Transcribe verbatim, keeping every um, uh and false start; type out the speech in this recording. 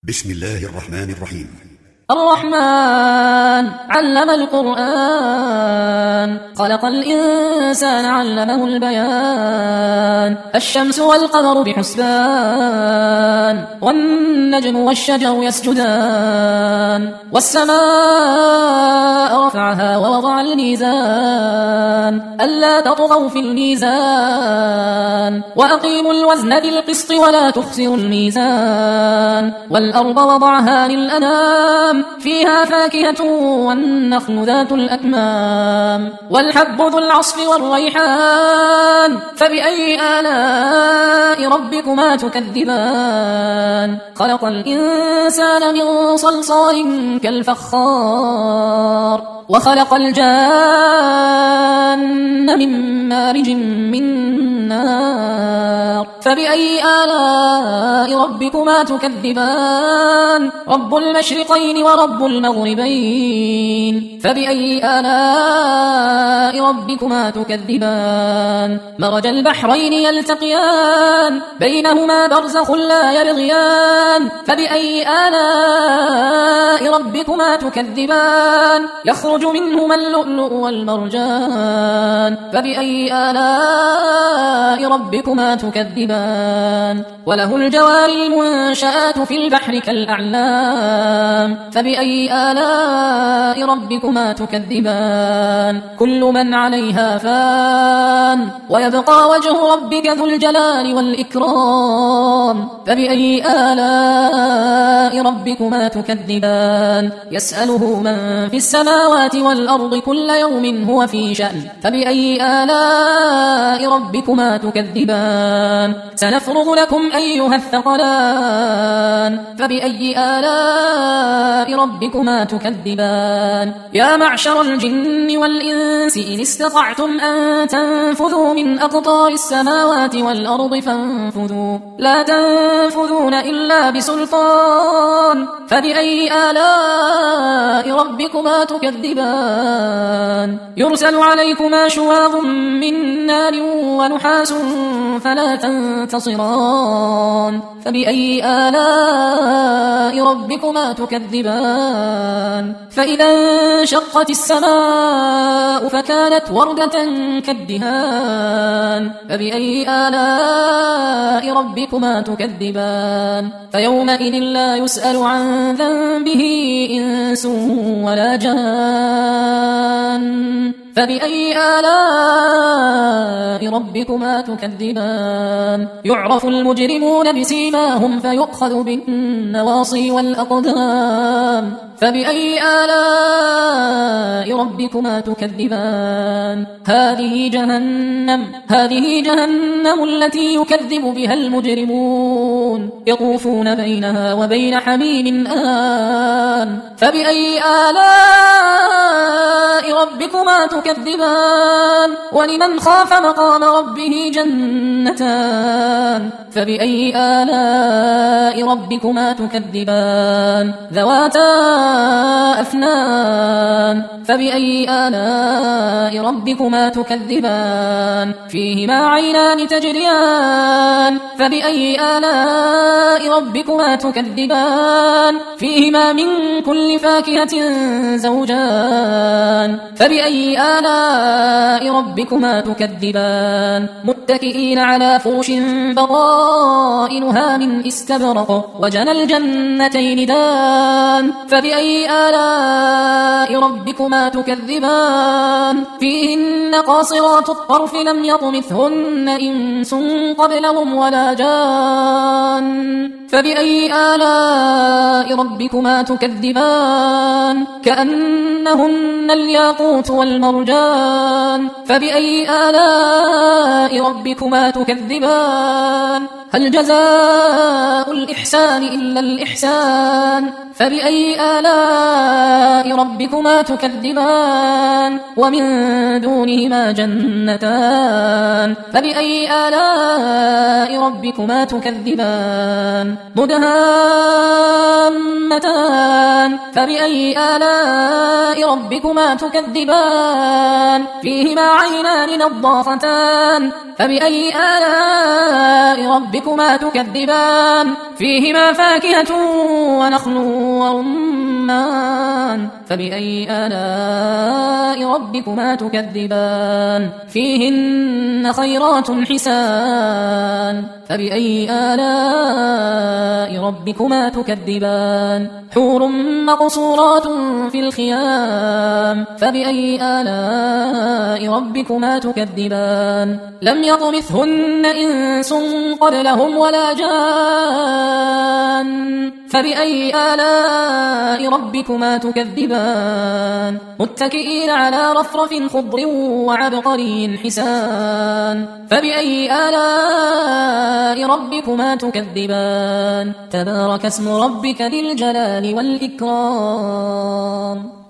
بسم الله الرحمن الرحيم. الرحمن علم القرآن خلق الإنسان علمه البيان الشمس والقمر بحسبان والنجم والشجر يسجدان والسماء رفعها ووضع الميزان ألا تطغوا في الميزان وأقيموا الوزن بالقسط ولا تخسروا الميزان والأرض وضعها للأنام فيها فاكهة والنخل ذات الأكمام والحب ذو العصف والريحان فبأي آلاء ربكما تكذبان خلق الإنسان من صلصال كالفخار وخلق الجان من مارج من نار فبأي آلاء ربكما تكذبان رب المشرقين ورب المغربين فبأي آلاء ربكما تكذبان مرج البحرين يلتقيان بينهما برزخ لا يبغيان فبأي آلاء ربكما تكذبان يخرج منهما اللؤلؤ والمرجان فبأي آلاء ربكما تكذبان وله الجوار المنشآت في البحر كالأعلام فبأي آلاء ربكما تكذبان كل من عليها فان ويبقى وجه ربك ذو الجلال والإكرام فبأي آلاء ربكما تكذبان يسأله من في السماوات والأرض كل يوم هو في شأن فبأي آلاء ربكما تكذبان سنفرغ لكم أيها الثقلان فبأي آلاء ربكما تكذبان يا معشر الجن والإنس إن استطعتم أن تنفذوا من أقطار السماوات والأرض فانفذوا لا تنفذون إلا بسلطان فبأي آلاء ربكما تكذبان يرسل عليكما شواظ من نار ونحاس فلا تنتصران فبأي آلاء ربكما تكذبان فإذا انشقت السماء فكانت وردة كالدهان فبأي آلاء ربكما تكذبان فيومئذ لا يسأل عن ذنبه إنس ولا جان فبأي آلاء ربكما تكذبان يعرف المجرمون بسيماهم فيؤخذ بالنواصي والأقدام فبأي آلاء ربكما تكذبان هذه جهنم هذه جهنم التي يكذب بها المجرمون يطوفون بينها وبين حميم آن فبأي آلاء ربكما تكذبان ولمن خاف مقام ربه جنتان فبأي آلاء ربكما تكذبان ذواتا أفنان فبأي آلاء ربكما تكذبان فيهما عينان تجريان فبأي آلاء ربكما تكذبان فيهما من كل فاكهة زوجان فبأي آلاء ربكما تكذبان متكئين على فرش بطائنها من استبرق وجنى الجنتين دان فبأي آلاء ربكما تكذبان فيهن قاصرات الطرف لم يطمثهن إنس قبلهم ولا جان فبأي آلاء ربكما تكذبان كأنهن الياقوت والمرجان فبأي آلاء ربكما تكذبان هل جزاء الإحسان إلا الإحسان فبأي آلاء ربكما تكذبان ومن دونهما جنتان فبأي آلاء ربكما تكذبان مدهامتان فبأي آلاء ربكما تكذبان فيهما عينان نضاختان فبأي آلاء ربكما تكذبان فيهما فاكهة ونخل ورمان فبأي آلاء ربكما تكذبان فيهن خيرات حسان فبأي آلاء ربكما تكذبان حور مقصورات في الخيام فبأي آلاء ربكما تكذبان لم يطمثهن إنس قبلهم ولا جان فبأي آلاء ربكما تكذبان متكئين على رفرف خضر وعبقري حسان فبأي آلاء ربكما تكذبان تبارك اسم ربك ذي الجلال والإكرام